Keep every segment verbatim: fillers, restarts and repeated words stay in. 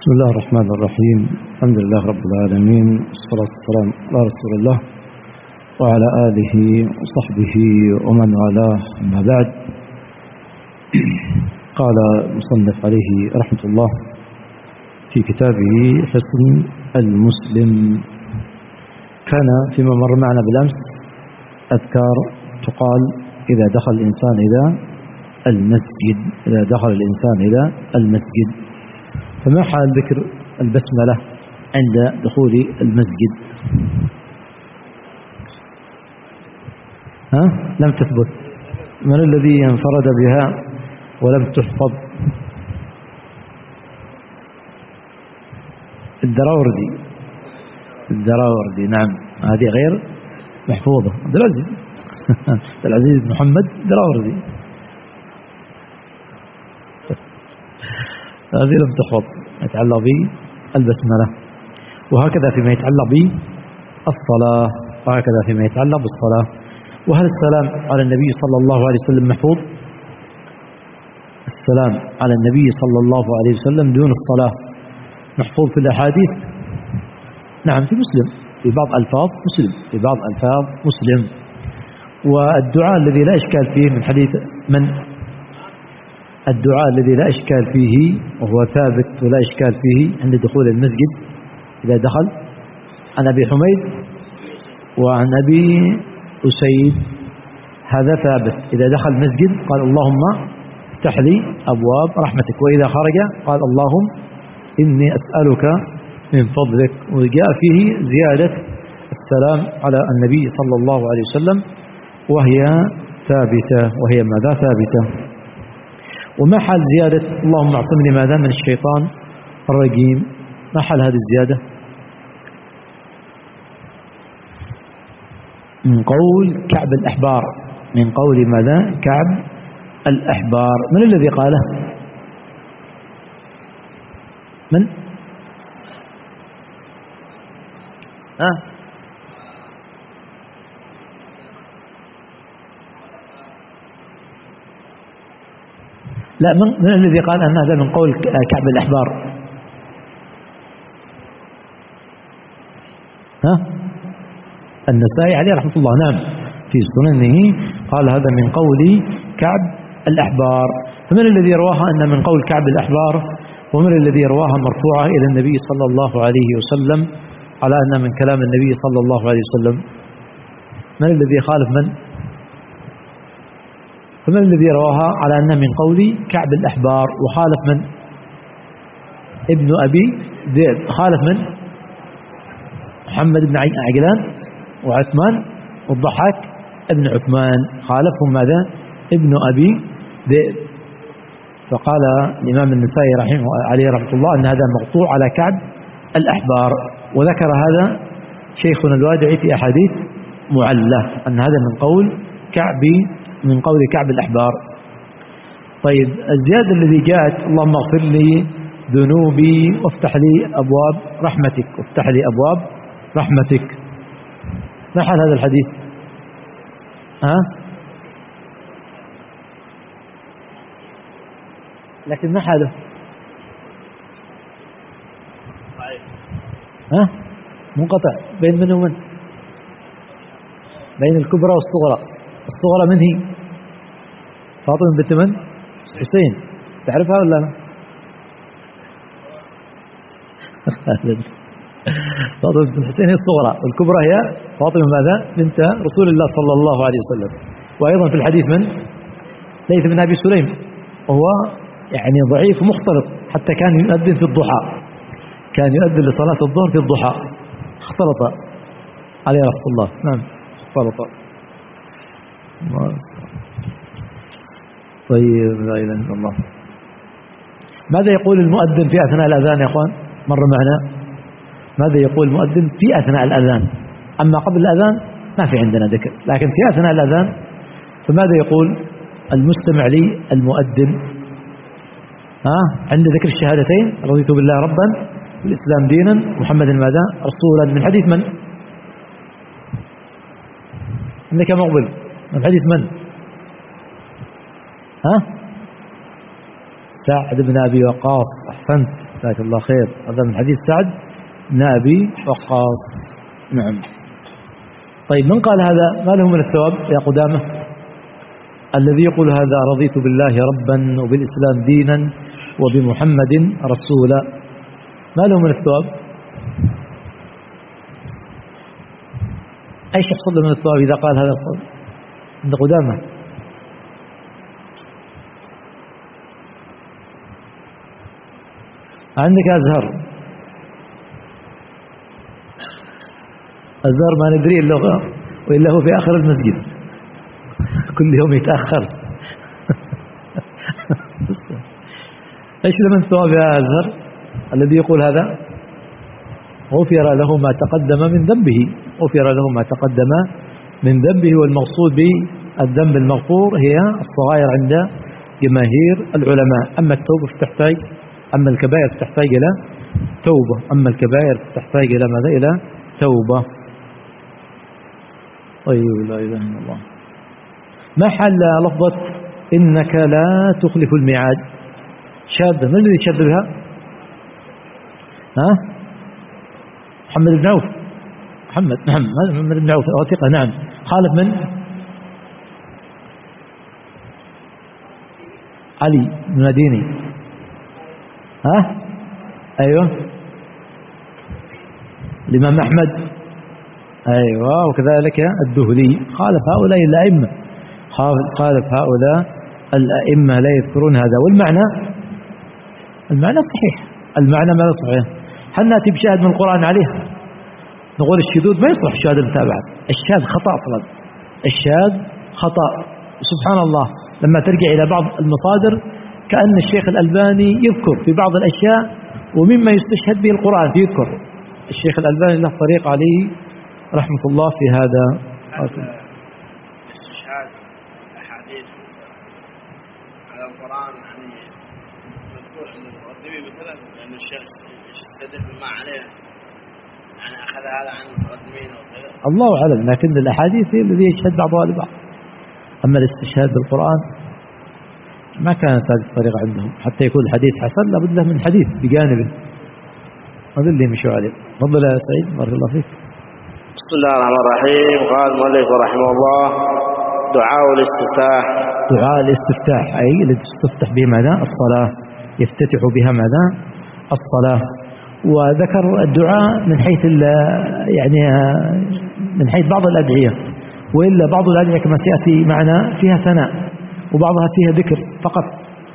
بسم الله الرحمن الرحيم. الحمد لله رب العالمين، والصلاة والسلام على رسول الله وعلى آله وصحبه ومن والاه، أما بعد. قال المصنف عليه رحمة الله في كتابه حصن المسلم: كان فيما مر معنا بالأمس أذكار تقال إذا دخل الإنسان إلى المسجد إذا دخل الإنسان إلى المسجد فما حال ذكر البسملة عند دخول المسجد؟ ها؟ لم تثبت. من الذي انفرد بها ولم تحفظ؟ الدراوردي الدراوردي نعم، هذه غير محفوظة. عبد العزيز عبد العزيز بن محمد الدراوردي، هذه لم تحفظ، يتعلق بالبسملة. وهكذا فيما يتعلق بالصلاة وهكذا فيما يتعلق بالصلاة. وهل السلام على النبي صلى الله عليه وسلم محفوظ؟ السلام على النبي صلى الله عليه وسلم دون الصلاة محفوظ في الأحاديث؟ نعم، في مسلم، في بعض ألفاظ مسلم في بعض ألفاظ مسلم. والدعاء الذي لا إشكال فيه من حديث من؟ الدعاء الذي لا إشكال فيه وهو ثابت ولا إشكال فيه عند دخول المسجد إذا دخل، عن أبي حميد وعن أبي أسيد، هذا ثابت. إذا دخل المسجد قال: اللهم افتح لي أبواب رحمتك. وإذا خرج قال: اللهم إني أسألك من فضلك. وجاء فيه زيادة السلام على النبي صلى الله عليه وسلم وهي ثابتة وهي ماذا ثابتة. وما حال زيادة اللهم اعصمني ماذا من الشيطان الرجيم؟ ما حال هذه الزيادة؟ من قول كعب الأحبار من قول ماذا؟ كعب الأحبار. من الذي قاله؟ من؟ آه لا، من, من الذي قال أن هذا من قول كعب الأحبار؟ ها؟ النسائي عليه رحمة الله، نعم، في سننه قال هذا من قول كعب الأحبار. فمن الذي رواها أن من قول كعب الأحبار؟ ومن الذي رواها مرفوعة إلى النبي صلى الله عليه وسلم على أن من كلام النبي صلى الله عليه وسلم؟ من الذي خالف من؟ فمن الذي رواها على أنه من قول كعب الأحبار وخالف من؟ ابن أبي ذئب. خالف من؟ محمد بن عجلان وعثمان والضحاك ابن عثمان، خالفهم ماذا؟ ابن أبي ذئب. فقال الإمام النسائي رحمه عليه رحمة الله أن هذا مقطوع على كعب الأحبار. وذكر هذا شيخنا الوادعي في أحاديث معلة أن هذا من قول كعب من قول كعب الأحبار. طيب، الزيادة الذي جاءت: اللهم اغفر لي ذنوبي وافتح لي أبواب رحمتك وافتح لي أبواب رحمتك، ما حال هذا الحديث؟ ها؟ لكن ما حاله؟ ها؟ منقطع. بين من ومن؟ بين الكبرى والصغرى. الصغرى من هي؟ فاطمة بنت من؟ حسين. تعرفها ولا لا؟ فاطمة بنت الحسين هي الصغرى، والكبرى هي فاطمة ماذا؟ بنت رسول الله صلى الله عليه وسلم. وأيضا في الحديث من؟ ليث بن أبي سليم، وهو يعني ضعيف ومختلط، حتى كان يؤذن في الضحى، كان يؤذن لصلاة الظهر في الضحى، اختلط عليه رحمة الله. نعم، اختلط. طيب، لا إله إلا الله. ماذا يقول المؤذن في أثناء الأذان يا أخوان؟ مر معنا ماذا يقول المؤذن في أثناء الأذان. أما قبل الأذان ما في عندنا ذكر، لكن في أثناء الأذان فماذا يقول المستمع لي المؤذن؟ ها؟ عند ذكر الشهادتين: رضيت بالله ربا والإسلام دينا محمد ماذا؟ رسولا. من حديث من؟ عندك مقبل، من حديث من؟ ها؟ سعد بن أبي وقاص. أحسنت، جزاك الله خير. هذا من حديث سعد بن أبي وقاص. نعم. طيب من قال هذا ما له من الثواب يا قدامة؟ الذي يقول هذا رضيت بالله ربا وبالإسلام دينا وبمحمد رسولا، ما له من الثواب؟ أيش يحصل له من الثواب إذا قال هذا القول عند قدامة؟ عندك أزهر، أزهر ما ندري اللغة وإلا هو في آخر المسجد كل يوم يتأخر. ايش لمن ثواب يا أزهر الذي يقول هذا؟ غفر له ما تقدم من ذنبه، غفر له ما تقدم من ذنبه. والمقصود بالذنب المغفور هي الصغائر عند جماهير العلماء. أما التوبة فتحتاج، أما الكبائر فتحتاج إلى توبة، أما الكبائر فتحتاج إلى ماذا؟ إلى توبة. طيب لا إله إلا الله. ما حل لفظة إنك لا تخلف الميعاد؟ شاذة، من الذي شاذ بها؟ ها؟ محمد بن عوف. محمد نعم، محمد بن عوف ثقة. نعم. خالف من؟ علي بن مديني. ها؟ أيوه الإمام أحمد. أيوه وكذلك الدهلي. خالف هؤلاء الأئمة، خالف هؤلاء الأئمة لا يذكرون هذا. والمعنى المعنى صحيح، المعنى ما صحيح. هل نأتي بشاهد من القرآن عليه؟ نقول الشذوذ ما يصلح شهادة المتابعة، الشاذ خطأ أصلا، الشاذ خطأ. سبحان الله لما ترجع إلى بعض المصادر كأن الشيخ الألباني يذكر في بعض الأشياء ومما يستشهد به القرآن يذكر. الشيخ الألباني له طريق عليه رحمة الله في هذا. استشهاد أحاديث على القرآن يعني مذكور عند المقدمين مثلا، لأن الشيخ يستدل ما عليه يعني أخذ هذا عن المقدمين وكذا، الله أعلم. لكن الأحاديث هي الذي يشهد بعضها لبعض. أما الاستشهاد بالقرآن ما كانت هذه الطريقة عندهم. حتى يكون الحديث حسن لابد له من حديث بجانبه، هذا اللي مشوا عليه. تفضل يا سعيد بارك الله فيك. بسم الله الرحمن الرحيم. قال المؤلف رحمه الله: دعاء الاستفتاح. دعاء الاستفتاح أي التي تفتح به ماذا؟ الصلاة، يفتتح بها ماذا؟ الصلاة. وذكر الدعاء من حيث يعني من حيث بعض الأدعية، وإلا بعض الأدعية كما سيأتي معنا فيها ثناء وبعضها فيها ذكر فقط.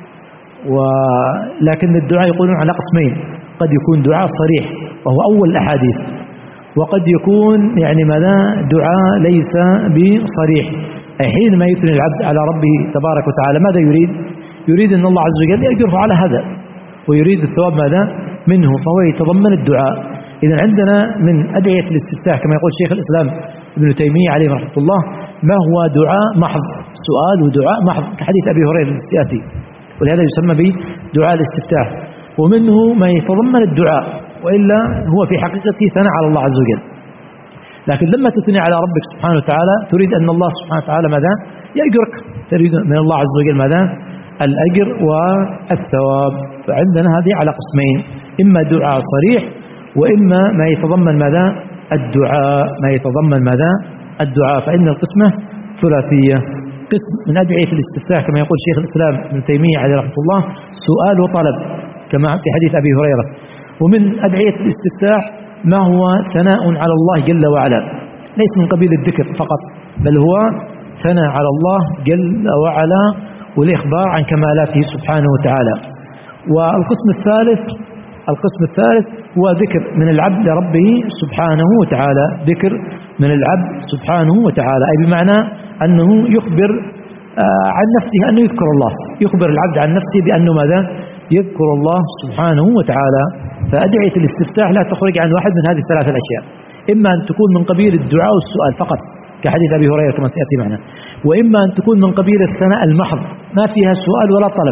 ولكن الدعاء يقولون على قسمين: قد يكون دعاء صريح وهو أول الأحاديث، وقد يكون يعني ماذا؟ دعاء ليس بصريح. أي حينما يثني العبد على ربه تبارك وتعالى ماذا يريد؟ يريد أن الله عز وجل يأجره على هذا، ويريد الثواب ماذا؟ منه، فهو يتضمن الدعاء. إذا عندنا من أدعية الاستفتاح كما يقول شيخ الإسلام ابن تيمية عليه رحمة الله ما هو دعاء محض، سؤال ودعاء محض كحديث أبي هريرة السياتي، ولهذا يسمى بدعاء الاستفتاح. ومنه ما يتضمن الدعاء، وإلا هو في حقيقته ثناء على الله عز وجل. لكن لما تثني على ربك سبحانه وتعالى تريد أن الله سبحانه وتعالى ماذا؟ يأجرك، تريد من الله عز وجل ماذا؟ الأجر والثواب. فعندنا هذه على قسمين: إما دعاء صريح، وإما ما يتضمن ماذا؟ الدعاء، ما يتضمن ماذا؟ الدعاء. فإن القسمة ثلاثية: قسم من أدعية الاستفتاح كما يقول شيخ الإسلام ابن تيمية عليه رحمة الله سؤال وطلب كما في حديث أبي هريرة. ومن أدعية الاستفتاح ما هو ثناء على الله جل وعلا، ليس من قبيل الذكر فقط، بل هو ثناء على الله جل وعلا والإخبار عن كمالاته سبحانه وتعالى. والقسم الثالث القسم الثالث هو ذكر من العبد لربه سبحانه وتعالى، ذكر من العبد سبحانه وتعالى، أي بمعنى أنه يخبر عن نفسه أنه يذكر الله، يخبر العبد عن نفسه بأنه ماذا؟ يذكر الله سبحانه وتعالى. فأدعية الاستفتاح لا تخرج عن واحد من هذه الثلاثة الأشياء: إما أن تكون من قبيل الدعاء والسؤال فقط كحديث أبي هريرة كما سيأتي معنا، وإما أن تكون من قبيل الثناء المحض ما فيها سؤال ولا طلب،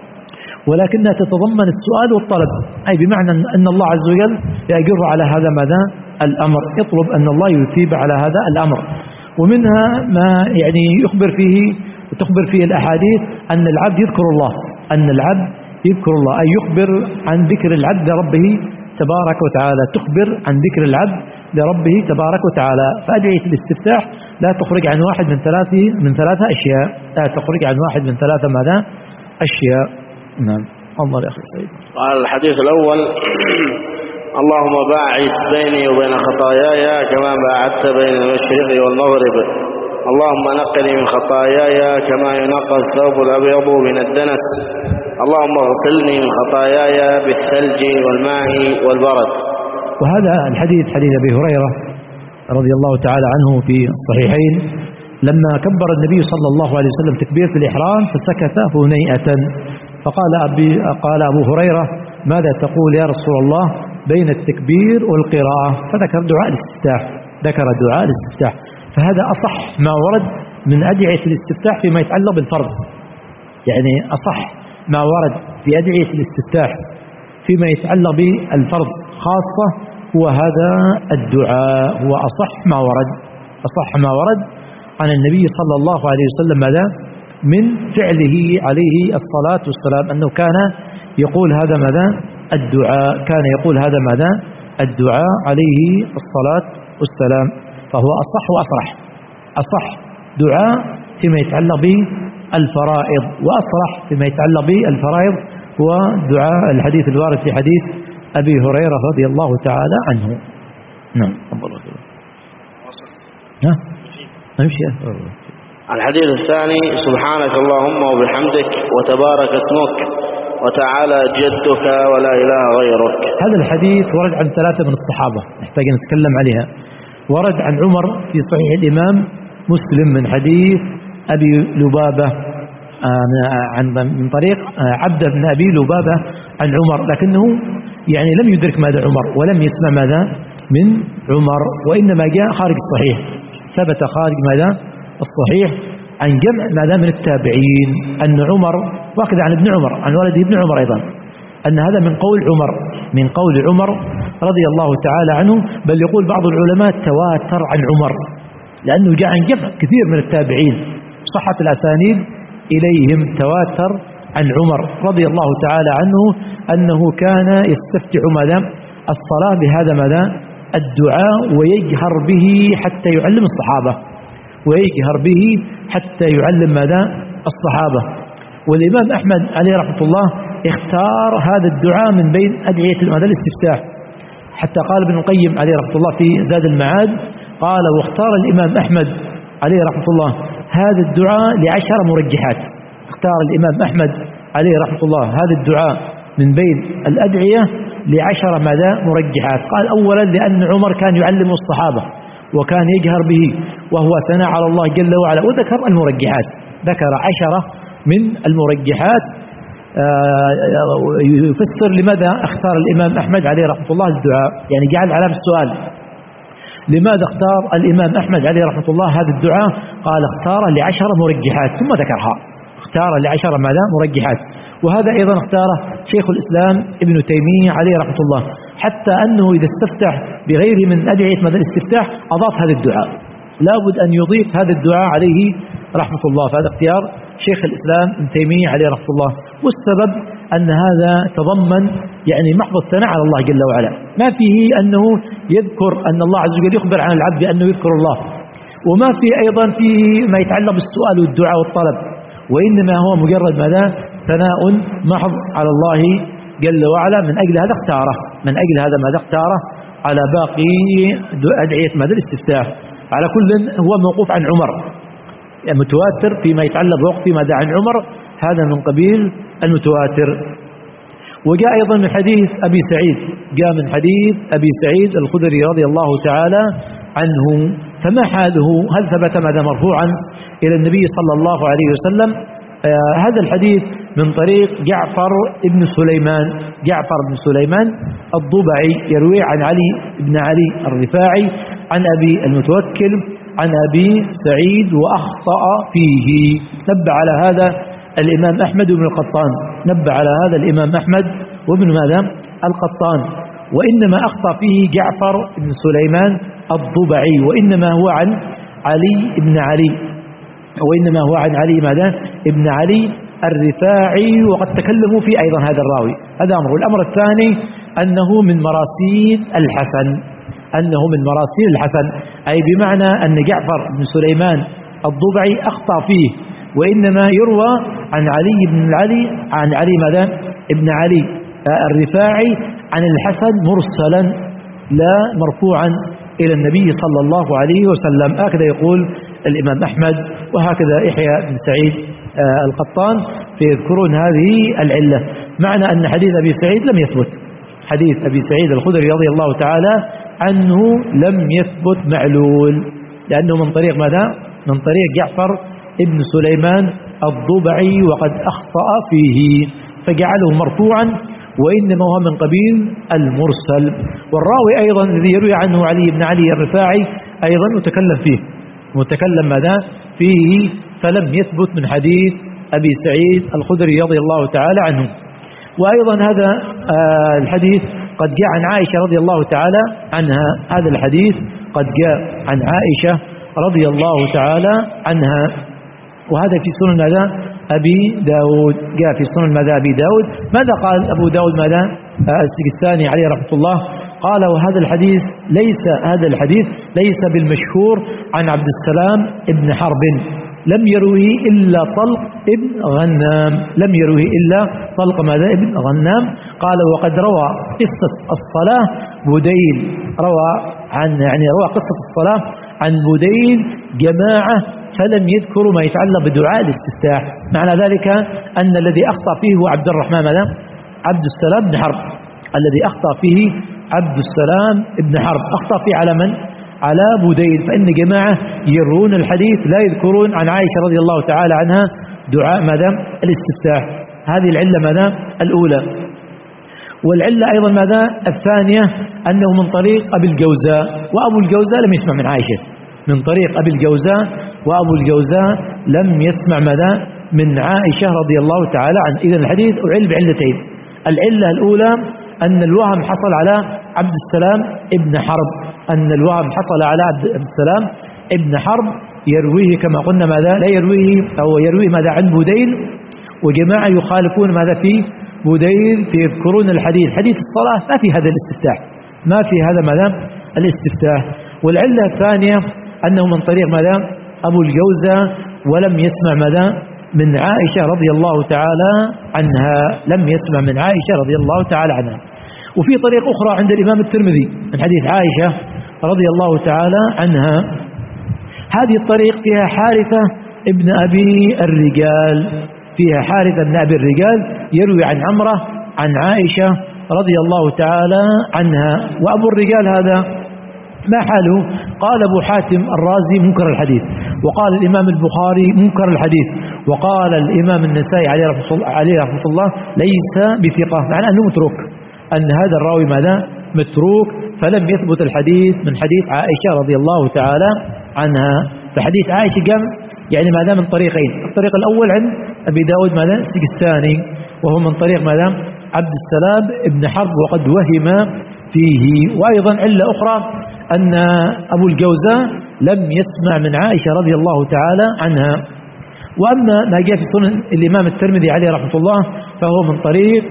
ولكنها تتضمن السؤال والطلب، أي بمعنى أن الله عز وجل يأجر على هذا ماذا؟ الأمر، يطلب أن الله يثيب على هذا الأمر. ومنها ما يعني يخبر فيه وتخبر فيه الأحاديث أن العبد يذكر الله، أن العبد يذكر الله، أي يخبر عن ذكر العبد لربه تبارك وتعالى، تخبر عن ذكر العبد لربه تبارك وتعالى. فأدعية الاستفتاح لا تخرج عن واحد من ثلاثة من ثلاثة أشياء، لا تخرج عن واحد من ثلاثة ماذا؟ أشياء. نعم. الله يا أخي سيد. قال الحديث الأول: اللهم باعد بيني وبين خطاياي كما باعدت بين المشرق والمغرب، اللهم نقني من خطاياي كما ينقى الثوب الأبيض من الدنس، اللهم اغسلني من خطاياي بالثلج والماء والبرد. وهذا الحديث حديث أبي هريرة رضي الله تعالى عنه في الصحيحين، لما كبر النبي صلى الله عليه وسلم تكبيرة الإحرام فسكت هنيئة، فقال أبي قال أبو هريرة: ماذا تقول يا رسول الله بين التكبير والقراءة؟ فذكر دعاء الاستفتاح، ذكر دعاء الاستفتاح. فهذا أصح ما ورد من أدعية الاستفتاح فيما يتعلق بالفرض، يعني أصح ما ورد في أدعية الاستفتاح فيما يتعلق بالفرض خاصة هو هذا الدعاء، هو أصح ما ورد، أصح ما ورد عن النبي صلى الله عليه وسلم ماذا؟ من فعله عليه الصلاة والسلام، أنه كان يقول هذا ماذا؟ الدعاء، كان يقول هذا ماذا؟ الدعاء عليه الصلاة والسلام. فهو أصح وأصرح، أصح دعاء فيما يتعلق بالفرائض، وأصرح فيما يتعلق بالفرائض هو دعاء الحديث الوارد في حديث أبي هريرة رضي الله تعالى عنه. نعم. ها؟ نمشي. الحديث الثاني: سبحانك اللهم وبحمدك وتبارك اسمك وتعالى جدك ولا إله غيرك. هذا الحديث ورد عن ثلاثة من الصحابة نحتاج نتكلم عليها. ورد عن عمر في صحيح الإمام مسلم من حديث أبي لبابة عن من طريق عبد بن أبي لبابة عن عمر، لكنه يعني لم يدرك ماذا عمر ولم يسمع ماذا من عمر، وإنما جاء خارج الصحيح، ثبت خارج ماذا الصحيح عن جمع ماذا من التابعين أن عمر، واخذ عن ابن عمر عن ولده ابن عمر أيضا، أن هذا من قول عمر من قول عمر رضي الله تعالى عنه، بل يقول بعض العلماء تواتر عن عمر، لأنه جاء عن جمع كثير من التابعين صحة الأسانيد إليهم، تواتر عن عمر رضي الله تعالى عنه أنه كان يستفتح ماذا الصلاة بهذا ماذا الدعاء، ويجهر به حتى يعلم الصحابة، ويجهر به حتى يعلم ماذا الصحابة. والإمام أحمد عليه رحمة الله اختار هذا الدعاء من بين أدعية ماذا الاستفتاح، حتى قال ابن القيم عليه رحمة الله في زاد المعاد، قال: واختار الإمام أحمد عليه رحمة الله هذا الدعاء لعشر مرجحات. اختار الإمام أحمد عليه رحمة الله هذا الدعاء من بين الأدعية لعشر ماذا مرجحات. قال: أولا لأن عمر كان يعلم الصحابة وكان يجهر به وهو ثناء على الله جل وعلا، وذكر المرجحات، ذكر عشرة من المرجحات. يفسر لماذا اختار الإمام أحمد عليه رحمة الله الدعاء، يعني جعل علامة السؤال لماذا اختار الإمام أحمد عليه رحمة الله هذا الدعاء؟ قال: اختار لعشرة مرجحات، ثم ذكرها، اختار لعشرة ماذا مرجحات. وهذا أيضا اختاره شيخ الإسلام ابن تيمية عليه رحمة الله، حتى أنه إذا استفتح بغيره من أدعية ماذا الاستفتاح أضاف هذا الدعاء، لابد أن يضيف هذا الدعاء عليه رحمة الله. فهذا اختيار شيخ الإسلام ابن تيمية عليه رحمة الله، والسبب أن هذا تضمن يعني محض الثناء على الله جل وعلا، ما فيه أنه يذكر أن الله عز وجل يخبر عن العبد بأنه يذكر الله، وما فيه أيضا فيه ما يتعلق بالسؤال والدعاء والطلب، وإنما هو مجرد ماذا ثناء محض على الله جل وعلا. من أجل هذا اختاره من أجل هذا ماذا اختاره على باقي أدعية ماذا الاستفتاح. على كل هو موقوف عن عمر، يعني متواتر فيما يتعلق بوقف ماذا عن عمر، هذا من قبيل المتواتر. وجاء أيضا من حديث أبي سعيد، جاء من حديث أبي سعيد الخدري رضي الله تعالى عنه. فما حاله؟ هل ثبت ماذا مرفوعا إلى النبي صلى الله عليه وسلم؟ آه هذا الحديث من طريق جعفر بن سليمان، جعفر بن سليمان الضبعي يروي عن علي بن علي الرفاعي عن أبي المتوكل عن أبي سعيد وأخطأ فيه. نبه على هذا الإمام أحمد بن القطان، نبه على هذا الإمام أحمد وابن ماذا القطان، وإنما أخطأ فيه جعفر بن سليمان الضبعي، وإنما هو عن علي بن علي، وإنما هو عن علي ماذا ابن علي الرفاعي، وقد تكلموا في أيضا هذا الراوي. هذا أمر. الأمر الثاني أنه من مراسيل الحسن، أنه من مراسيل الحسن، أي بمعنى أن جعفر بن سليمان الضبعي أخطأ فيه، وإنما يروى عن علي بن علي عن علي ماذا ابن علي الرفاعي عن الحسن مرسلا لا مرفوعا إلى النبي صلى الله عليه وسلم. هكذا يقول الإمام أحمد، وهكذا يحيى بن سعيد القطان فيذكرون هذه العلة، معنى أن حديث أبي سعيد لم يثبت. حديث أبي سعيد الخدري رضي الله تعالى عنه لم يثبت معلول، لأنه من طريق ماذا؟ من طريق جعفر ابن سليمان الضبعي، وقد أخطأ فيه فجعله مرفوعا، وإنما هو من قبيل المرسل. والراوي أيضا الذي يروي عنه علي بن علي الرفاعي أيضا متكلم فيه، متكلم ماذا فيه، فلم يثبت من حديث أبي سعيد الخدري رضي الله تعالى عنه. وأيضا هذا آه الحديث قد جاء عن عائشة رضي الله تعالى عنها، هذا الحديث قد جاء عن عائشة رضي الله تعالى عنها، وهذا في سنن ماذا أبي داود، جاء في سنن ماذا أبي داود. ماذا قال أبو داود ماذا آه السجستاني عليه رحمة الله؟ قال وهذا الحديث ليس هذا الحديث ليس بالمشهور عن عبد السلام ابن حرب، لم يروه إلا طلق ابن غنام، لم يروه إلا طلق ماذا ابن غنام. قال وقد روى قصة الصلاة بديل، روى عن يعني روى قصة الصلاة عن بديل جماعة، فلم يذكروا ما يتعلق بدعاء الاستفتاح. معنى ذلك أن الذي أخطأ فيه هو عبد الرحمن ماذا عبد السلام بن حرب، الذي أخطأ فيه عبد السلام بن حرب، أخطأ فيه على من؟ على بديل. فإن جماعة يرون الحديث لا يذكرون عن عائشة رضي الله تعالى عنها دعاء ماذا الاستفتاح. هذه العلة ماذا الأولى. والعلة أيضا ماذا الثانية أنه من طريق أبي الجوزاء، وأبو الجوزاء لم يسمع من عائشة، من طريق أبي الجوزاء، وأبو الجوزاء لم يسمع ماذا من عائشة رضي الله تعالى عنها. إذن الحديث أعل بعلتين. العلة الأولى أن الوهم حصل على عبد السلام ابن حرب، أن الوهم حصل على عبد السلام ابن حرب، يرويه كما قلنا ماذا لا يرويه أو يرويه ماذا عن بديل، وجماعة يخالفون ماذا في بديل فيذكرون الحديث حديث الصلاة ما في هذا الاستفتاح، ما في هذا ماذا الاستفتاح. والعلة الثانية أنه من طريق ماذا أبو الجوزة، ولم يسمع ماذا من عائشة رضي الله تعالى عنها، لم يسمع من عائشة رضي الله تعالى عنها. وفي طريق أخرى عند الإمام الترمذي من حديث عائشة رضي الله تعالى عنها، هذه الطريق فيها حارثة ابن أبي الرجال، فيها حارثة ابن أبي الرجال يروي عن عمرة عن عائشة رضي الله تعالى عنها. وأبو الرجال هذا ما حاله؟ قال أبو حاتم الرازي منكر الحديث، وقال الإمام البخاري منكر الحديث، وقال الإمام النسائي عليه رحمة الله ليس بثقة، معنى أنه متروك، أن هذا الراوي ماذا متروك، فلم يثبت الحديث من حديث عائشة رضي الله تعالى عنها. فحديث عائشة قام يعني ماذا من طريقين، الطريق الأول عند أبي داود ماذا السجستاني، وهو من طريق ماذا عبد السلام ابن حرب، وقد وهم فيه. وأيضا علة أخرى أن أبو الجوزاء لم يسمع من عائشة رضي الله تعالى عنها. وأما ما جاء في سنن الإمام الترمذي عليه رحمة الله فهو من طريق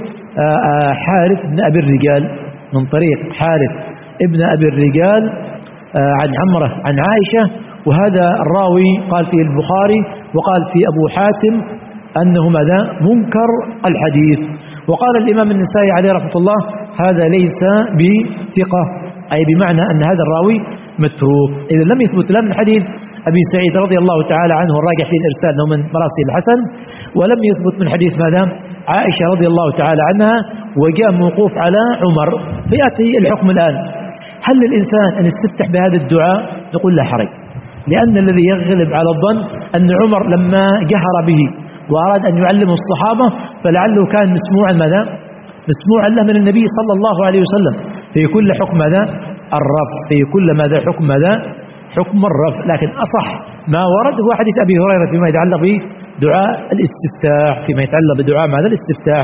حارث بن أبي الرجال، من طريق حارث ابن أبي الرجال عن عمرة عن عائشة. وهذا الراوي قال فيه البخاري وقال فيه أبو حاتم أنه ماذا منكر الحديث. وقال الإمام النسائي عليه رحمة الله هذا ليس بثقة، أي بمعنى أن هذا الراوي متروك. إذا لم يثبت لا من حديث أبي سعيد رضي الله تعالى عنه الراجح في الإرسال أنه من مراسل الحسن، ولم يثبت من حديث ماذا عائشة رضي الله تعالى عنها، وجاء موقوف على عمر. فيأتي الحكم الآن، هل للإنسان أن يستفتح بهذا الدعاء؟ نقول لا حرج، لأن الذي يغلب على الظن أن عمر لما جهر به وأراد أن يعلم الصحابة فلعله كان مسموعا ماذا مسموعا له من النبي صلى الله عليه وسلم، في كل حكم ماذا الرفع، في كل ماذا حكم ماذا حكم الرفع. لكن أصح ما ورد هو حديث أبي هريرة فيما يتعلق بدعاء الاستفتاح، فيما يتعلق بدعاء ماذا الاستفتاح.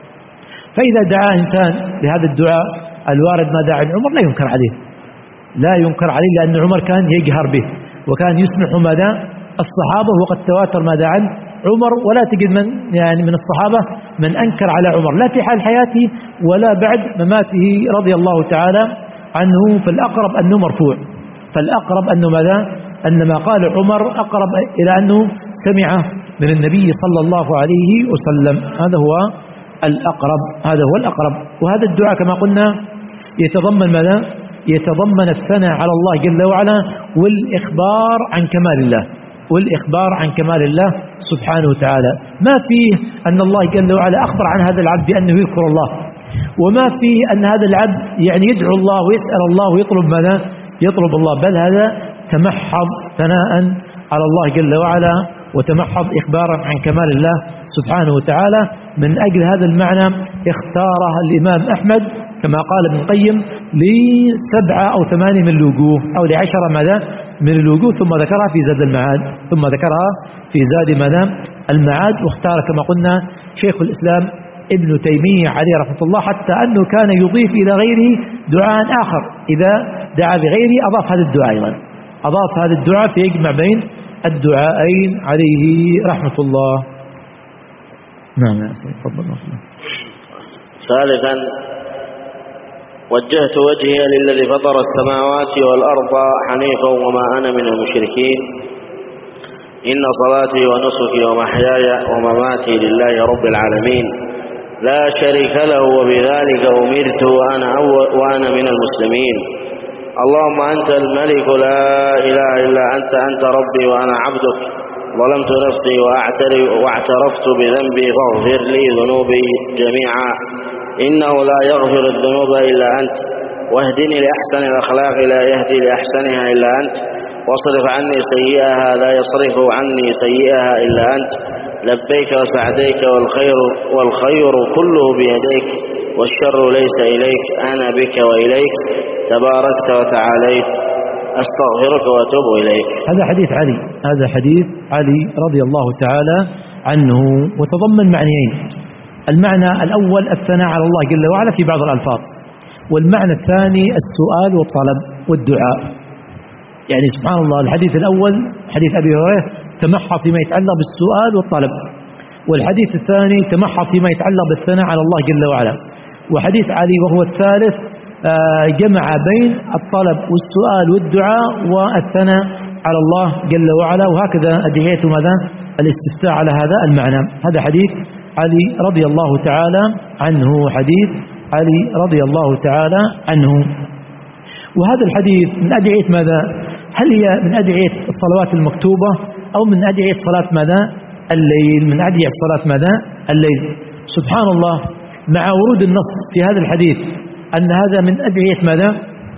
فإذا دعا إنسان بهذا الدعاء الوارد ماذا عن عمر لا ينكر عليه، لا ينكر عليه، لأن عمر كان يجهر به وكان يسمح ماذا الصحابة، وقد تواتر ماذا عن عمر، ولا تجد من يعني من الصحابة من أنكر على عمر لا في حال حياته ولا بعد مماته رضي الله تعالى عنه. فالأقرب أنه مرفوع، فالأقرب أنه ماذا أن ما قال عمر أقرب إلى أنه سمع من النبي صلى الله عليه وسلم. هذا هو الأقرب، هذا هو الأقرب. وهذا الدعاء كما قلنا يتضمن ماذا؟ يتضمن الثناء على الله جل وعلا والإخبار عن كمال الله، والإخبار عن كمال الله سبحانه وتعالى. ما فيه أن الله جل وعلا أخبر عن هذا العبد بأنه يذكر الله، وما فيه أن هذا العبد يعني يدعو الله ويسأل الله ويطلب ماذا؟ يطلب الله، بل هذا تمحض ثناء على الله جل وعلا وتمحض إخبارا عن كمال الله سبحانه وتعالى. من أجل هذا المعنى اختاره الإمام أحمد كما قال ابن القيم لسبعة أو ثمانية من الوجوه أو لعشرة ماذا من الوجوه، ثم ذكرها في زاد المعاد، ثم ذكرها في زاد ماذا المعاد. واختار كما قلنا شيخ الإسلام ابن تيمية عليه رحمة الله، حتى أنه كان يضيف إلى غيره دعاء آخر، إذا دعا بغيره أضاف هذا الدعاء أيضا، أضاف هذا الدعاء فيجمع بين الدعاءين عليه رحمة الله. نعم يا أخي تفضل. ثالثا، وجهت وجهي للذي فطر السماوات والأرض حنيفا وما أنا من المشركين، إن صلاتي ونسكي ومحياي ومماتي لله رب العالمين لا شريك له وبذلك أمرت وأنا, وأنا من المسلمين. اللهم أنت الملك لا إله إلا أنت، أنت ربي وأنا عبدك، ظلمت نفسي واعترفت بذنبي فاغفر لي ذنوبي جميعا، إنه لا يغفر الذنوب إلا أنت، واهدني لأحسن الأخلاق لا يهدي لأحسنها إلا أنت، واصرف عني سيئها لا يصرف عني سيئها إلا أنت، لبيك وسعديك والخير, والخير كله بيديك والشر ليس إليك، أنا بك وإليك تباركت وتعاليت، أستغفرك وأتوب إليك. هذا حديث علي، هذا حديث علي رضي الله تعالى عنه، وتضمن معنيين. المعنى الأول الثناء على الله جل وعلا في بعض الألفاظ، والمعنى الثاني السؤال والطلب والدعاء. يعني سبحان الله، الحديث الأول حديث أبي هريرة تمحى فيما يتعلق بالسؤال والطلب، والحديث الثاني تمحى فيما يتعلق بالثناء على الله جل وعلا. وحديث علي وهو الثالث جمع بين الطلب والسؤال والدعاء والثناء على الله جل وعلا، وهكذا أدعية ماذا الاستفتاء على هذا المعنى. هذا حديث علي رضي الله تعالى عنه، حديث علي رضي الله تعالى عنه. وهذا الحديث من أدعية ماذا؟ هل هي من أدعية الصلوات المكتوبة أو من أدعية صلاة ماذا الليل؟ من أدعية صلاة ماذا الليل. سبحان الله، مع ورود النص في هذا الحديث أن هذا من أدعية ماذا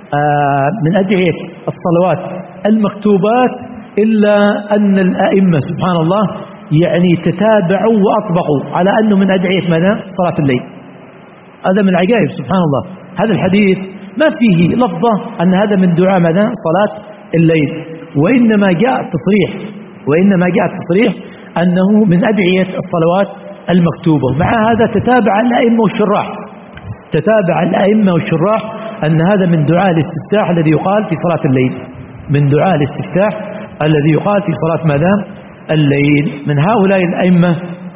آه من أدعية الصلوات المكتوبات، إلا أن الأئمة سبحان الله يعني تتابعوا وأطبقوا على أنه من أدعية ماذا صلاة الليل. هذا من العجائب سبحان الله. هذا الحديث ما فيه لفظة أن هذا من دعاء ماذا صلاة الليل، وإنما جاء التصريح وإنما جاء التصريح أنه من أدعية الصلوات المكتوبة. مع هذا تتابع الأئمة والشراح تتابع الأئمة والشراح أن هذا من دعاء الاستفتاح الذي يقال في صلاة الليل، من دعاء الاستفتاح الذي يقال في صلاة ماذا الليل. من هؤلاء الأئمة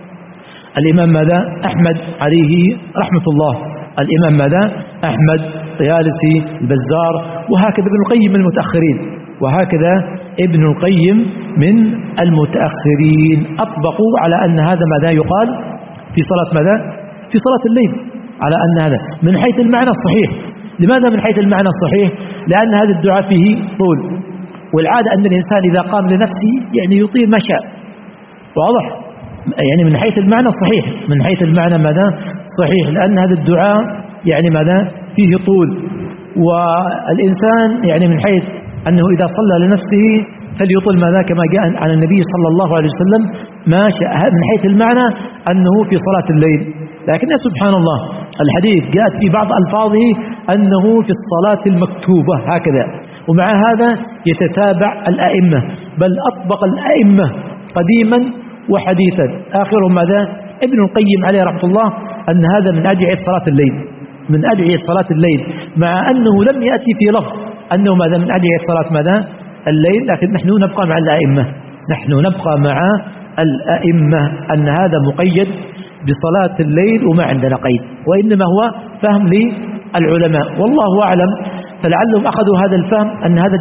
الإمام ماذا أحمد عليه رحمة الله، الإمام ماذا أحمد طيالسي البزار، وهكذا ابن القيم المتأخرين، وهكذا ابن القيم من المتأخرين أطبقوا على أن هذا ماذا يقال في صلاة ماذا في صلاة الليل، على أن هذا من حيث المعنى الصحيح. لماذا من حيث المعنى الصحيح؟ لأن هذا الدعاء فيه طول، والعادة أن الإنسان إذا قام لنفسه يعني يطيل ما شاء، واضح؟ يعني من حيث المعنى الصحيح، من حيث المعنى ماذا صحيح، لأن هذا الدعاء يعني ماذا فيه طول، والإنسان يعني من حيث أنه إذا صلى لنفسه فليطل ماذا كما جاء عن النبي صلى الله عليه وسلم ما شاء، من حيث المعنى أنه في صلاة الليل. لكن سبحان الله الحديث جاءت في بعض ألفاظه أنه في الصلاة المكتوبة هكذا، ومع هذا يتتابع الأئمة، بل أطبق الأئمة قديما وحديثا، آخرهم ماذا ابن القيم عليه رحمة الله، أن هذا من أدعية صلاة الليل، من أدعية صلاة الليل، مع أنه لم يأتي في لفظ أنه ماذا من أدعية صلاة ماذا الليل، لكن نحن نبقى مع الأئمة نحن نبقى مع الأئمة أن هذا مقيد بصلاة الليل وما عندنا قيد، وإنما هو فهم للعلماء والله أعلم. فلعلهم أخذوا هذا الفهم أن هذا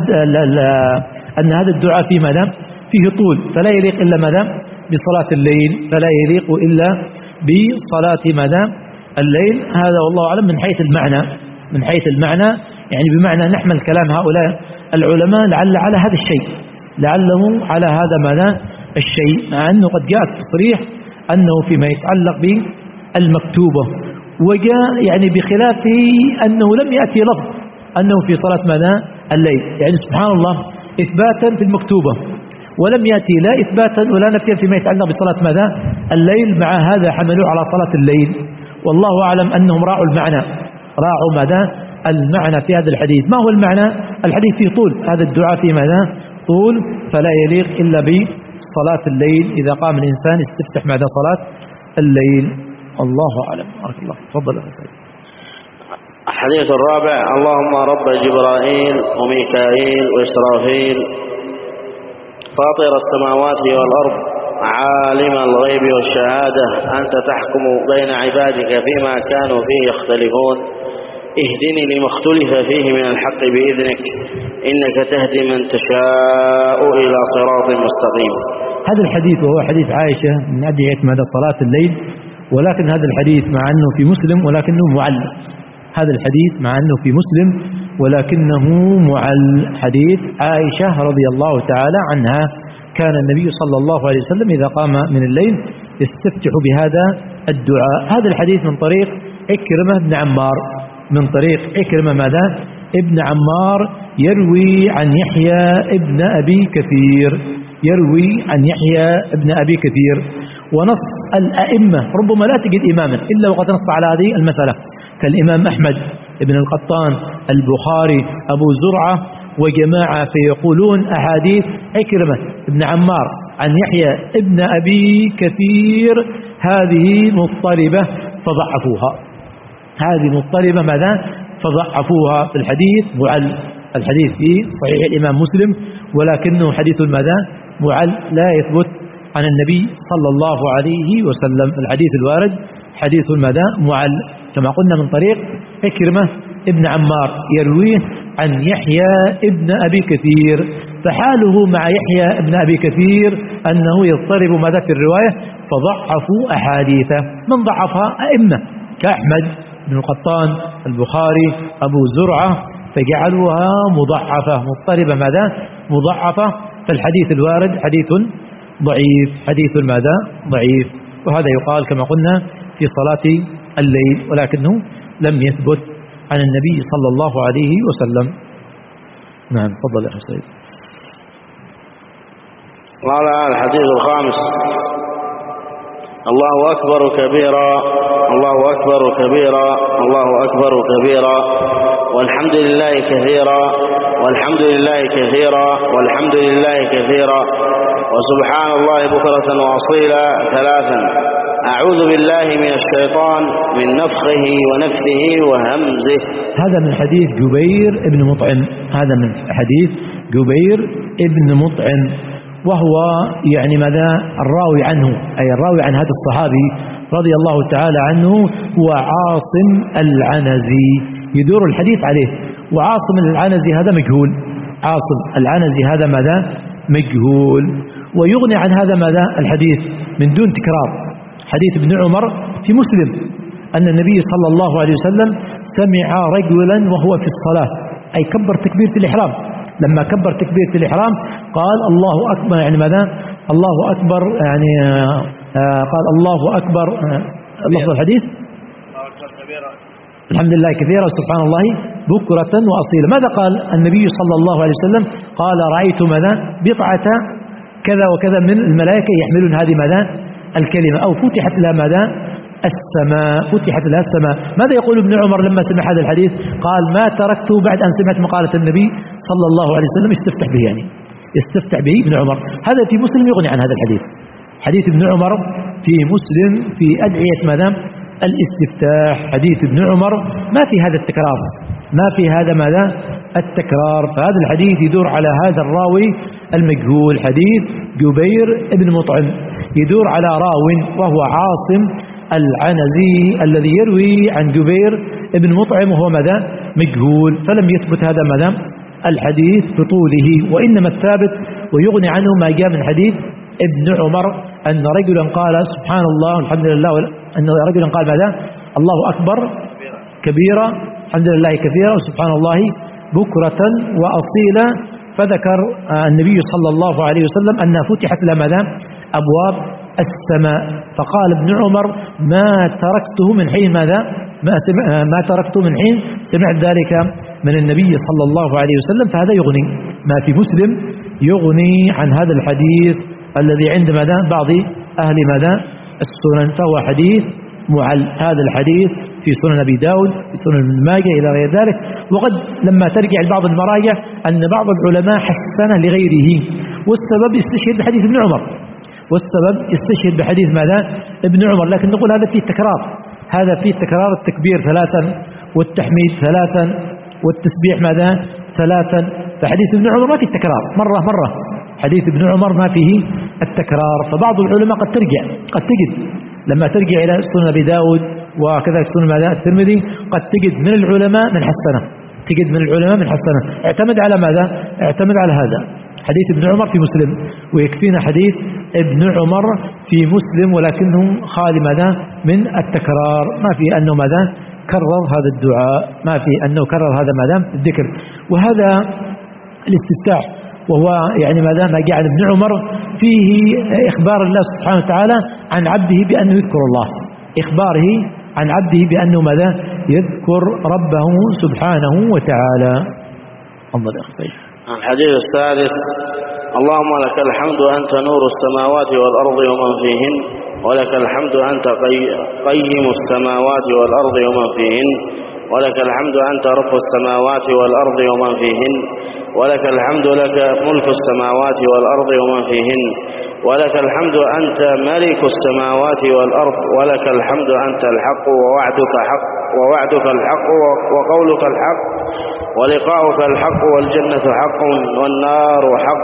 أن هذا الدعاء فيه ماذا؟ فيه طول، فلا يليق إلا ماذا؟ بصلاة الليل، فلا يليق إلا بصلاة ماذا؟ الليل. هذا والله أعلم من حيث المعنى، من حيث المعنى يعني بمعنى نحمل كلام هؤلاء العلماء لعل على هذا الشيء، لعله على هذا ماذا؟ الشيء، مع أنه قد جاء التصريح أنه فيما يتعلق بالمكتوبة، وجاء يعني بخلافه أنه لم يأتي لفظ أنه في صلاة ماذا؟ الليل، يعني سبحان الله إثباتا في المكتوبة، ولم يأتي لا إثباتا ولا نفيا فيما يتعلق بصلاة ماذا؟ الليل. مع هذا حملوا على صلاة الليل، والله أعلم أنهم راعوا المعنى، راعوا ماذا؟ المعنى في هذا الحديث. ما هو المعنى؟ الحديث فيه طول، هذا الدعاء فيه ماذا؟ طول، فلا يليق إلا بصلاة الليل. إذا قام الإنسان استفتح ماذا؟ صلاة الليل. الله أعلم. بارك الله. تفضل يا سيدي. الحديث الرابع: اللهم رب جبرائيل وميكائيل وإسرافيل فاطر السماوات والأرض عالم الغيب والشهادة أنت تحكم بين عبادك فيما كانوا فيه يختلفون اهدني لما اختلف فيه من الحق بإذنك إنك تهدي من تشاء إلى صراط مستقيم. هذا الحديث وهو حديث عائشة من أدعية مدى صلاة الليل، ولكن هذا الحديث مع أنه في مسلم ولكنه معل. هذا الحديث مع أنه في مسلم ولكنه معل. حديث عائشة رضي الله تعالى عنها كان النبي صلى الله عليه وسلم إذا قام من الليل يستفتح بهذا الدعاء. هذا الحديث من طريق عكرمة بن عمار، من طريق عكرمة ماذا؟ ابن عمار يروي عن يحيى ابن أبي كثير، يروي عن يحيى ابن أبي كثير. ونص الأئمة ربما لا تجد إماما إلا وقد نص على هذه المسألة، كالإمام أحمد ابن القطان، البخاري، أبو زرعة وجماعة، فيقولون أحاديث عكرمة ابن عمار عن يحيى ابن أبي كثير هذه مضطربة فضعفوها، هذه مضطربة ماذا؟ فضعفوها. في الحديث معل، الحديث في صحيح الإمام مسلم ولكنه حديث ماذا؟ معل، لا يثبت عن النبي صلى الله عليه وسلم. الحديث الوارد حديث ماذا؟ معل، كما قلنا من طريق عكرمة ابن عمار يرويه عن يحيى ابن أبي كثير، فحاله مع يحيى ابن أبي كثير أنه يضطرب ماذا في الرواية؟ فضعفوا أحاديثه. من ضعفها؟ أئمة كأحمد بن القطان، البخاري، أبو زرعة، فجعلوها مضعفة مضطربة ماذا؟ مضعفة. فالحديث الوارد حديث ضعيف، حديث ماذا؟ ضعيف. وهذا يقال كما قلنا في صلاة الليل، ولكنه لم يثبت عن النبي صلى الله عليه وسلم. نعم تفضل يا حسين. قال الحديث الخامس: الله أكبر كبيرا الله أكبر كبيرا الله أكبر كبيرا والحمد لله كثيرا والحمد لله كثيرا والحمد لله كثيرا وسبحان الله بكرة وأصيلا ثلاثا أعوذ بالله من الشيطان من نفخه ونفثه وهمزه. هذا من حديث جبير ابن مطعم، هذا من حديث جبير ابن مطعم، وهو يعني ماذا؟ الراوي عنه، أي الراوي عن هذا الصحابي رضي الله تعالى عنه هو عاصم العنزي، يدور الحديث عليه. وعاصم العنزي هذا مجهول، عاصم العنزي هذا ماذا؟ مجهول. ويغني عن هذا ماذا؟ الحديث من دون تكرار حديث ابن عمر في مسلم أن النبي صلى الله عليه وسلم سمع رجلا وهو في الصلاة، أي كبر تكبيرة الإحرام، لما كبر تكبيرة الإحرام قال الله أكبر، يعني ماذا؟ الله أكبر، يعني آه قال الله أكبر، آه لفظ الحديث الحمد لله كثيرا سبحان الله بكرة وأصيلا. ماذا قال النبي صلى الله عليه وسلم؟ قال رأيت ماذا؟ بضعة كذا وكذا من الملائكة يحملون هذه ماذا؟ الكلمة، أو فتحت لها ماذا؟ السماء، فتحت لها السماء. ماذا يقول ابن عمر لما سمع هذا الحديث؟ قال ما تركته بعد أن سمعت مقالة النبي صلى الله عليه وسلم استفتح به، يعني استفتح به ابن عمر. هذا في مسلم يغني عن هذا الحديث، حديث ابن عمر في مسلم في أدعية ماذا؟ الاستفتاح حديث ابن عمر ما في هذا التكرار، ما في هذا ماذا التكرار. فهذا الحديث يدور على هذا الراوي المجهول، حديث جبير ابن مطعم يدور على راو وهو عاصم العنزي الذي يروي عن جبير ابن مطعم وهو ماذا مجهول، فلم يثبت هذا ماذا الحديث بطوله، وإنما الثابت ويغني عنه ما جاء من حديث ابن عمر أن رجلا قال سبحان الله والحمد لله، أن رجلا قال ماذا الله أكبر كبيرا الحمد لله كثيرا وسبحان الله بكرة وأصيلا، فذكر النبي صلى الله عليه وسلم أنها فتحت لها ماذا أبواب السماء، فقال ابن عمر ما تركته من حين ماذا ما, سمع ما تركته من حين سمعت ذلك من النبي صلى الله عليه وسلم. فهذا يغني، ما في مسلم يغني عن هذا الحديث الذي عند ماذا بعض أهل ماذا السنن، فهو حديث معل. هذا الحديث في سنن أبي داود في سنن ابن ماجه إلى غير ذلك. وقد لما ترجع لبعض المراجع أن بعض العلماء حسنه لغيره، والسبب يستشهد بحديث ابن عمر، والسبب يستشهد بحديث ماذا ابن عمر، لكن نقول هذا فيه تكرار، هذا فيه تكرار التكبير ثلاثا والتحميد ثلاثا والتسبيح ماذا ثلاثا. فحديث ابن عمر ما فيه التكرار، مرة مرة حديث ابن عمر ما فيه التكرار. فبعض العلماء قد ترجع قد تجد لما ترجع إلى سنن أبي داود وكذلك سنن ماذا الترمذي قد تجد من العلماء من حسنه، تجد من العلماء من حسنه. اعتمد على ماذا اعتمد على هذا حديث ابن عمر في مسلم، ويكفينا حديث ابن عمر في مسلم ولكنه خالي ماذا من التكرار، ما في أنه ماذا كرر هذا الدعاء، ما في أنه كرر هذا ماذا الذكر. وهذا الاستفتاح وهو يعني ماذا ما جاء عن ابن عمر فيه إخبار الله سبحانه وتعالى عن عبده بأنه يذكر الله، إخباره عن عبده بأنه ماذا يذكر ربه سبحانه وتعالى. انظر يا أخي. الحديث السادس: اللهم لك الحمد أنت نور السماوات والأرض ومن فيهن، ولك الحمد أنت قيم السماوات والأرض ومن فيهن، ولك الحمد أنت رب السماوات والأرض ومن فيهن، ولك الحمد لك ملك السماوات والأرض ومن فيهن، ولك الحمد أنت ملك السماوات والأرض، ولك الحمد أنت الحق ووعدك حق ووعدك الحق وقولك الحق ولقاؤك الحق والجنة حق والنار حق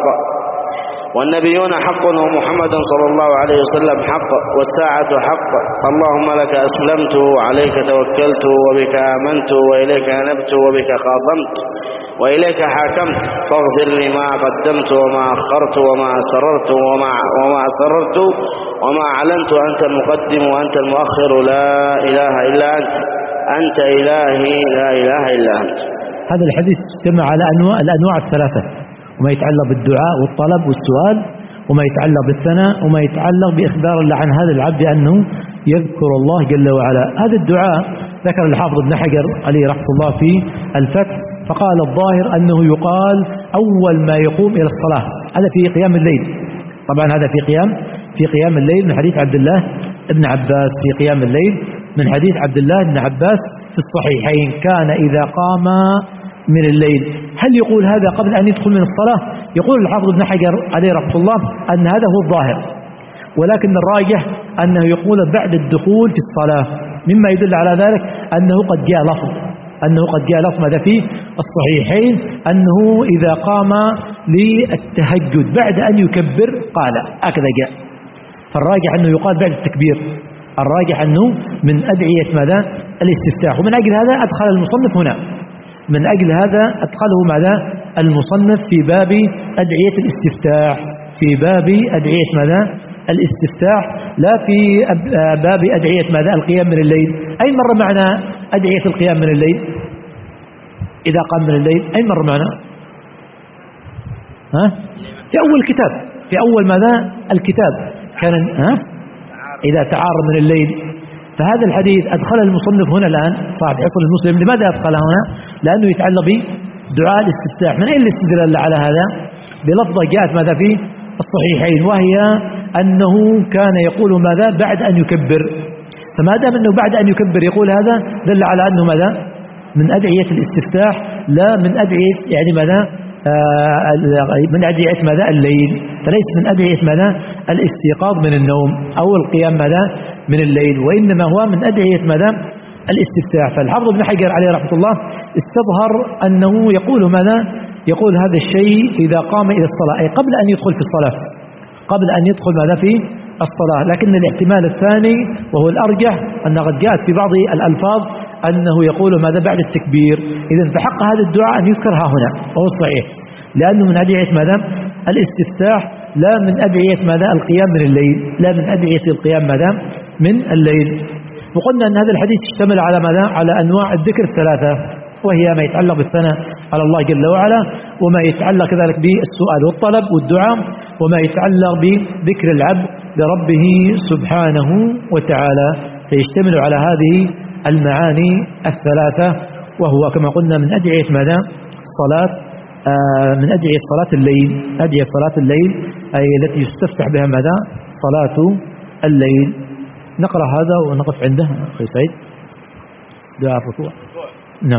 والنبيون حق ومحمد صلى الله عليه وسلم حق والساعة حق. اللهم لك أسلمت وعليك توكلت وبك آمنت وإليك أنبت وبك خاصمت وإليك حاكمت، فاغفر لي ما قدمت وما أخرت وما أسررت وما, وما أسررت وما أعلنت، أنت المقدم وأنت المؤخر، لا إله إلا أنت، أنت إلهي لا إله إلا أنت. هذا الحديث جمع على أنواع الأنواع الثلاثة، وما يتعلق بالدعاء والطلب والسؤال، وما يتعلق بالثناء، وما يتعلق بإخبار الله عن هذا العبد أنه يذكر الله جل وعلا. هذا الدعاء ذكر الحافظ ابن حجر عليه رحمة الله في الفتح، فقال الظاهر أنه يقال أول ما يقوم إلى الصلاة، هذا في قيام الليل. طبعا هذا في قيام في قيام الليل من حديث عبد الله ابن عباس، في قيام الليل من حديث عبد الله بن عباس في الصحيحين، كان إذا قام من الليل. هل يقول هذا قبل أن يدخل من الصلاة؟ يقول الحافظ ابن حجر عليه رحمة الله أن هذا هو الظاهر، ولكن الراجح أنه يقول بعد الدخول في الصلاة، مما يدل على ذلك أنه قد جاء لفظ أنه قد جاء لفظ ماذا في الصحيحين أنه إذا قام للتهجد بعد أن يكبر قال هكذا جاء. فالراجح أنه يقال بعد التكبير، الراجح أنه من أدعية ماذا الاستفتاح. ومن أجل هذا أدخل المصنف هنا، من أجل هذا أدخله ماذا المصنف في باب أدعية الاستفتاح، في باب أدعية ماذا الاستفتاح، لا في باب أدعية ماذا القيام من الليل. أي مرة معنا أدعية القيام من الليل إذا قام من الليل؟ أي مرة معنا؟ ها؟ في أول كتاب، في أول ماذا الكتاب كان ها؟ إذا تعارض من الليل. فهذا الحديث أدخل المصنف هنا الآن صاحب حصن المسلم، لماذا أدخله هنا؟ لأنه يتعلق بدعاء الاستفتاح. من أين الاستدلال على هذا؟ بلفظة جاءت ماذا في الصحيحين، وهي أنه كان يقول ماذا بعد أن يكبر. فما دام أنه بعد أن يكبر يقول هذا دل على أنه ماذا من أدعية الاستفتاح، لا من أدعية يعني ماذا من أدعية ماذا الليل، فليس من أدعية ماذا الاستيقاظ من النوم أو القيام ماذا من الليل، وإنما هو من أدعية ماذا الاستفتاح. فالحافظ ابن حجر عليه رحمة الله استظهر أنه يقول ماذا، يقول هذا الشيء إذا قام إلى الصلاة، أي قبل أن يدخل في الصلاة، قبل أن يدخل ماذا في الصلاة. لكن الاحتمال الثاني وهو الأرجح أن قد جاءت في بعض الألفاظ أنه يقول ماذا بعد التكبير. إذن فحق هذا الدعاء أن يذكر ها هنا، وهو الصحيح، لأنه من أدعية ماذا الاستفتاح، لا من أدعية ماذا القيام من الليل، لا من أدعية القيام ماذا من الليل. وقلنا أن هذا الحديث يشتمل على ماذا، على أنواع الذكر الثلاثة، وهي ما يتعلق بالثناء على الله جل وعلا، وما يتعلق كذلك بالسؤال والطلب والدعاء، وما يتعلق بذكر العبد لربه سبحانه وتعالى، فيشتمل على هذه المعاني الثلاثة. وهو كما قلنا من أدعية ماذا صلاة آه من أدعية صلاة الليل، أدعية صلاة الليل أي التي يستفتح بها ماذا صلاة الليل. نقرأ هذا ونقف عنده أخي سعيد. دعاء الركوع. نعم.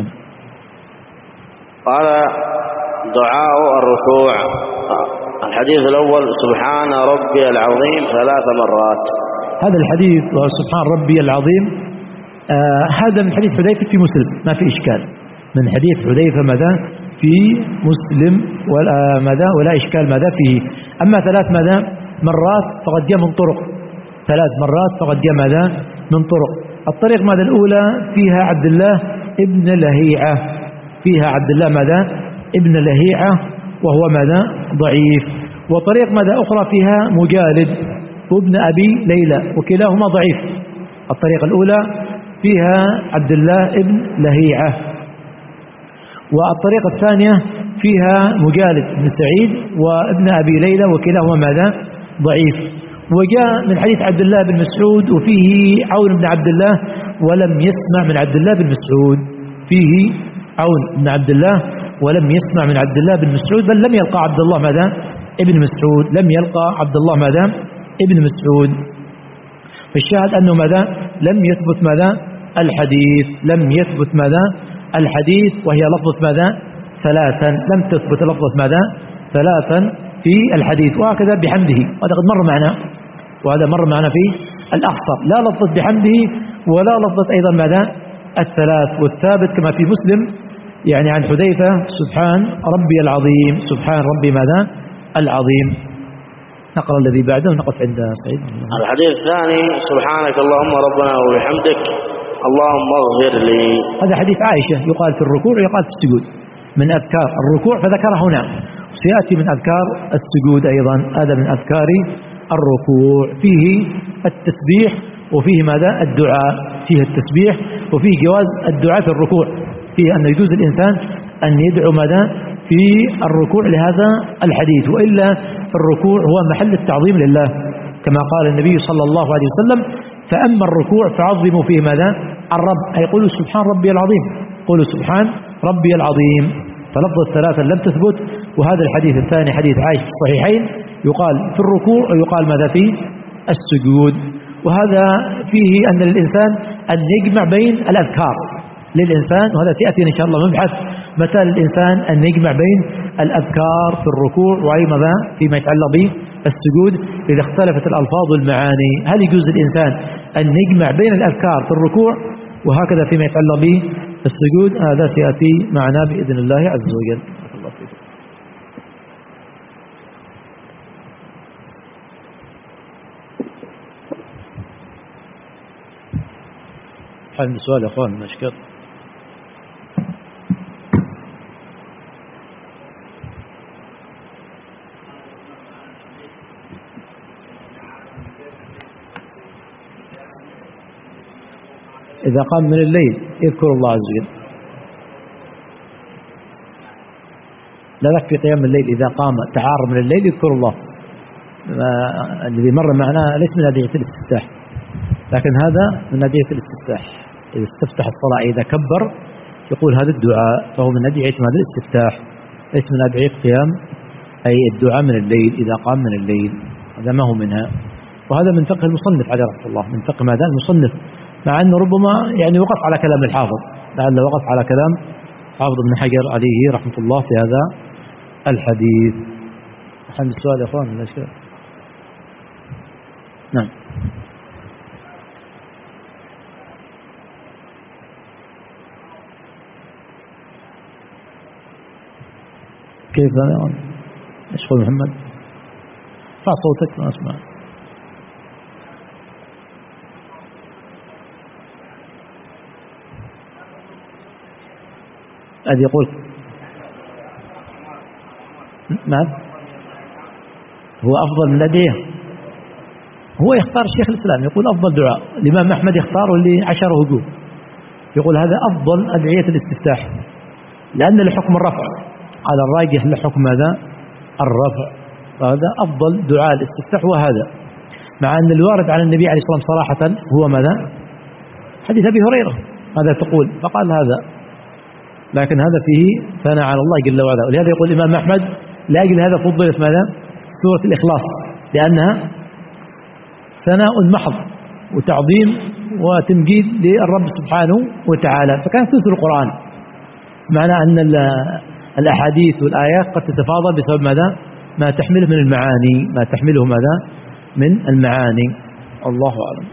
قال دعاء الركوع. الحديث الأول سبحان ربي العظيم ثلاث مرات. هذا الحديث سبحان ربي العظيم آه هذا من حديث حذيفة في مسلم، ما في إشكال، من حديث حذيفة ماذا في مسلم ولا ماذا ولا إشكال ماذا فيه. أما ثلاث ماذا مرات فقد جاء من طرق، ثلاث مرات فقد جاء ماذا من طرق. الطريق ماذا الأولى فيها عبد الله ابن لهيعة، فيها عبد الله ماذا ابن لهيعة وهو ماذا ضعيف. وطريق ماذا أخرى فيها مجالد وابن أبي ليلى وكلاهما ضعيف. الطريقة الأولى فيها عبد الله ابن لهيعة، والطريقة الثانية فيها مجالد بن سعيد وابن أبي ليلى وكلاهما ماذا ضعيف. وجاء من حديث عبد الله بن مسعود وفيه عون بن عبد الله ولم يسمع من عبد الله بن مسعود، فيه عون بن عبد الله ولم يسمع من عبد الله بن مسعود، بل لم يلقى عبد الله ماذا ابن مسعود، لم يلقى عبد الله ماذا ابن مسعود. فالشاهد أنه ماذا لم يثبت ماذا الحديث، لم يثبت ماذا الحديث، وهي لفظة ماذا ثلاثا، لم تثبت لفظة ماذا ثلاثا في الحديث. وهكذا بحمده، وهذا قد مر معنا، وهذا مر معنا في الأخصر، لا لفظة بحمده ولا لفظة أيضا ماذا الثلاث. والثابت كما في مسلم يعني عن حذيفة سبحان ربي العظيم، سبحان ربي ماذا العظيم. نقرأ الذي بعده ونقف عند سعيد. الحديث الثاني سبحانك اللهم ربنا وبحمدك اللهم اغفر لي. هذا حديث عائشة، يقال في الركوع ويقال في السجود، من أذكار الركوع فذكره هنا، سيأتي من أذكار السجود أيضا. هذا من أذكار الركوع، فيه التسبيح وفيه ماذا الدعاء، فيه التسبيح وفيه جواز الدعاء في الركوع، فيه أن يجوز الإنسان أن يدعو ماذا في الركوع لهذا الحديث. وإلا في الركوع هو محل التعظيم لله كما قال النبي صلى الله عليه وسلم: فأما الركوع فعظموا فيه ماذا الرب، أي قولوا سبحان ربي العظيم، قولوا سبحان ربي العظيم. فلفظ الثلاثة لم تثبت. وهذا الحديث الثاني حديث عائشة في الصحيحين، يقال في الركوع ويقال ماذا في السجود. وهذا فيه أن للإنسان أن يجمع بين الأذكار للإنسان، وهذا سيأتي إن شاء الله مبحث متى للإنسان أن يجمع بين الأذكار في الركوع وأيضا فيما يتعلق بالسجود إذا اختلفت الألفاظ والمعاني. هل يجوز الإنسان أن يجمع بين الأذكار في الركوع وهكذا فيما يتعلق بالسجود؟ هذا سيأتي معنا بإذن الله عز وجل. الله فيكم. عندي سؤال يا أخوان مشكل. إذا قام من الليل يذكر الله عز وجل، لا يكفي قيام الليل، إذا قام تعار من الليل يذكر الله. الذي مر معنا ليس من أدعية الاستفتاح، لكن هذا من أدعية الاستفتاح. إذا استفتح الصلاة إذا كبر يقول هذا الدعاء، فهو من أدعية هذا الاستفتاح، ليس من أدعية قيام أي الدعاء من الليل إذا قام من الليل، هذا ما هو منها. وهذا من فقه المصنف عليه رحمه الله، من فقه ماذا المصنف، مع أنه ربما يعني وقف على كلام الحافظ، لعله وقف على كلام حافظ ابن حجر عليه رحمة الله في هذا الحديث. عند السؤال يا اخوان لا اشكال. نعم. كيف هذا؟ ايش قول محمد؟ ارفع صوتك ما اسمع. هذا يقول نعم هو أفضل من الأدعية. هو يختار الشيخ الإسلام يقول أفضل دعاء، الإمام أحمد يختار واللي عشره هجوم يقول هذا أفضل أدعية الاستفتاح لأن لحكم الرفع على الراجح لحكم هذا الرفع، فهذا أفضل دعاء الاستفتاح. وهذا مع أن الوارد عن النبي عليه الصلاة والسلام صراحة هو ماذا؟ حديث أبي هريرة هذا تقول فقال هذا، لكن هذا فيه ثناء على الله جل وعلا. ولهذا يقول الإمام أحمد لأجل هذا فضلت ماذا؟ سورة الإخلاص لأنها ثناء محض وتعظيم وتمجيد للرب سبحانه وتعالى، فكانت تثل القرآن. معنى أن الأحاديث والآيات قد تتفاضل بسبب ماذا؟ ما تحمله من المعاني، ما تحمله ماذا؟ من المعاني. الله أعلم.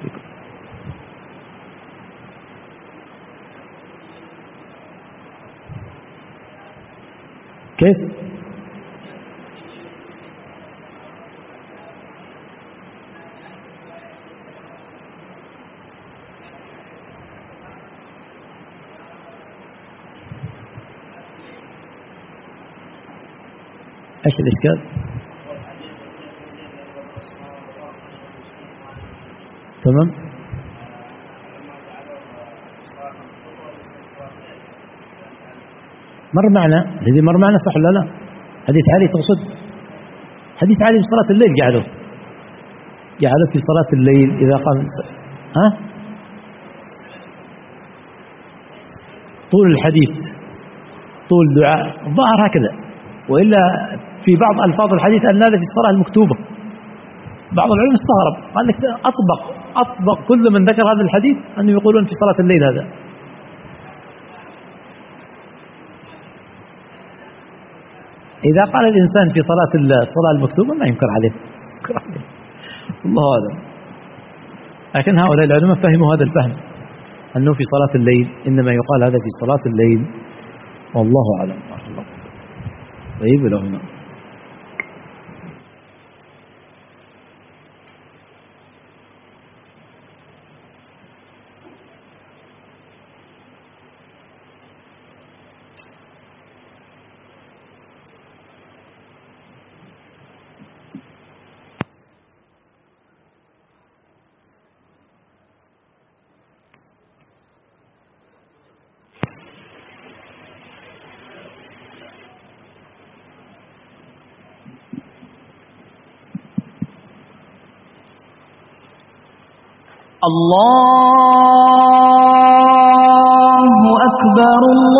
كيف؟ ايش الاشكال؟ تمام. مر معنا الذي مر معنا صح ولا لا؟ حديث علي تقصد؟ حديث علي في صلاة الليل جعله جعله في صلاة الليل إذا قام. ها؟ طول الحديث طول الدعاء الظاهر هكذا، وإلا في بعض ألفاظ الحديث أن هذا في الصلاة المكتوبة. بعض العلماء استغرب قال لك أطبق أطبق كل من ذكر هذا الحديث أنه يقولون في صلاة الليل. هذا إذا قال الإنسان في صلاة الصلاة المكتوبة ما ينكر عليه، ينكر عليه. الله أعلم. لكن هؤلاء العلماء فهموا هذا الفهم أنه في صلاة الليل إنما يقال هذا في صلاة الليل، والله أعلم. طيب لهنا الله أكبر. الله